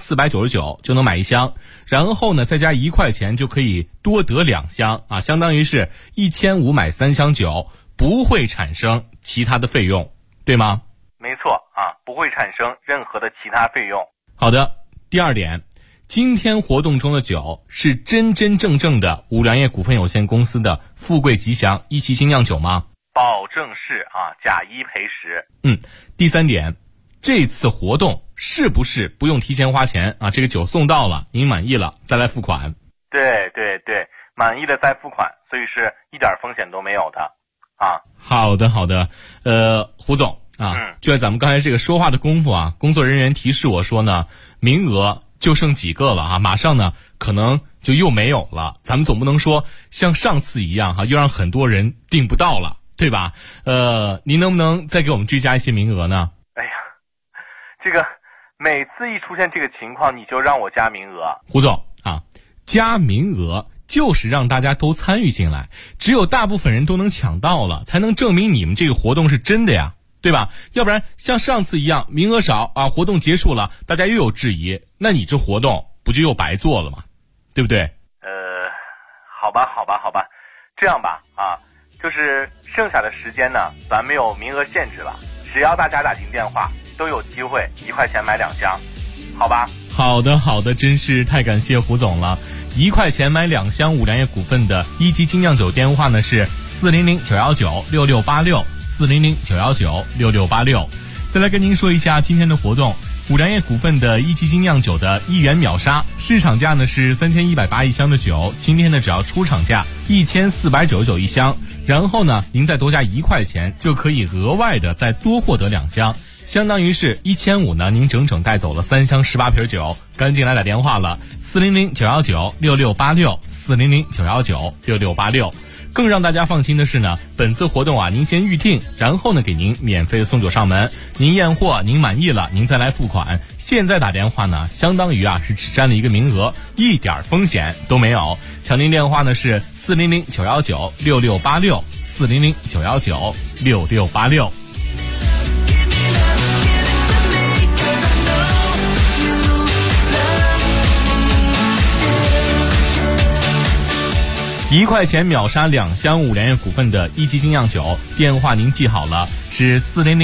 1499就能买1箱，然后呢再加1块钱就可以多得2箱啊，相当于是1500买3箱酒，不会产生其他的费用，对吗？ 没错啊，不会产生任何的其他费用。 好的，第二点，今天活动中的酒是真真正正的五粮液股份有限公司的富贵吉祥一期精酿酒吗？ 保证是啊，假一赔10。 第三点，这次活动是不是不用提前花钱啊？这个酒送到了，您满意了再来付款。 对，满意了再付款，所以是一点风险都没有的啊。 好的，胡总啊，就在咱们刚才这个说话的功夫啊，工作人员提示我说呢，名额就剩几个了啊，马上呢可能就又没有了。咱们总不能说像上次一样哈，又让很多人订不到了，对吧？您能不能再给我们追加一些名额呢？ 哎呀，这个每次一出现这个情况，你就让我加名额。 胡总啊，加名额就是让大家都参与进来，只有大部分人都能抢到了，才能证明你们这个活动是真的呀，对吧？要不然像上次一样名额少啊，活动结束了大家又有质疑，那你这活动不就又白做了吗？对不对？ 好吧，这样吧啊，就是剩下的时间呢，咱没有名额限制了，只要大家打进电话都有机会1块钱买2箱，好吧？ 好的，真是太感谢胡总了。1块钱买2箱五粮液股份的一级精酿酒电话呢是400-919-6686，400-919-6686。再来跟您说一下今天的活动，五粮液股份的一级精酿酒的1元秒杀，市场价呢是3180一箱的酒，今天呢只要出厂价1499一箱，然后呢您再多加1块钱就可以额外的再多获得2箱，相当于是1500呢，您整整带走了3箱18瓶酒。赶紧来打电话了，400-919-6686，400-919-6686。更让大家放心的是呢，本次活动啊，您先预定，然后呢给您免费的送酒上门，您验货您满意了，您再来付款。现在打电话呢，相当于啊是只占了一个名额，一点风险都没有。抢订电话呢是400-919-6686，400-919-6686。1块钱秒杀2箱五粮液股份的一级精酿酒，电话您记好了，是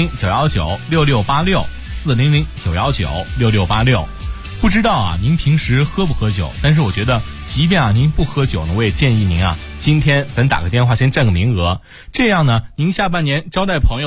400-919-6686，400-919-6686。不知道啊，您平时喝不喝酒？但是我觉得，即便啊您不喝酒呢，我也建议您啊，今天咱打个电话先占个名额，这样呢，您下半年招待朋友。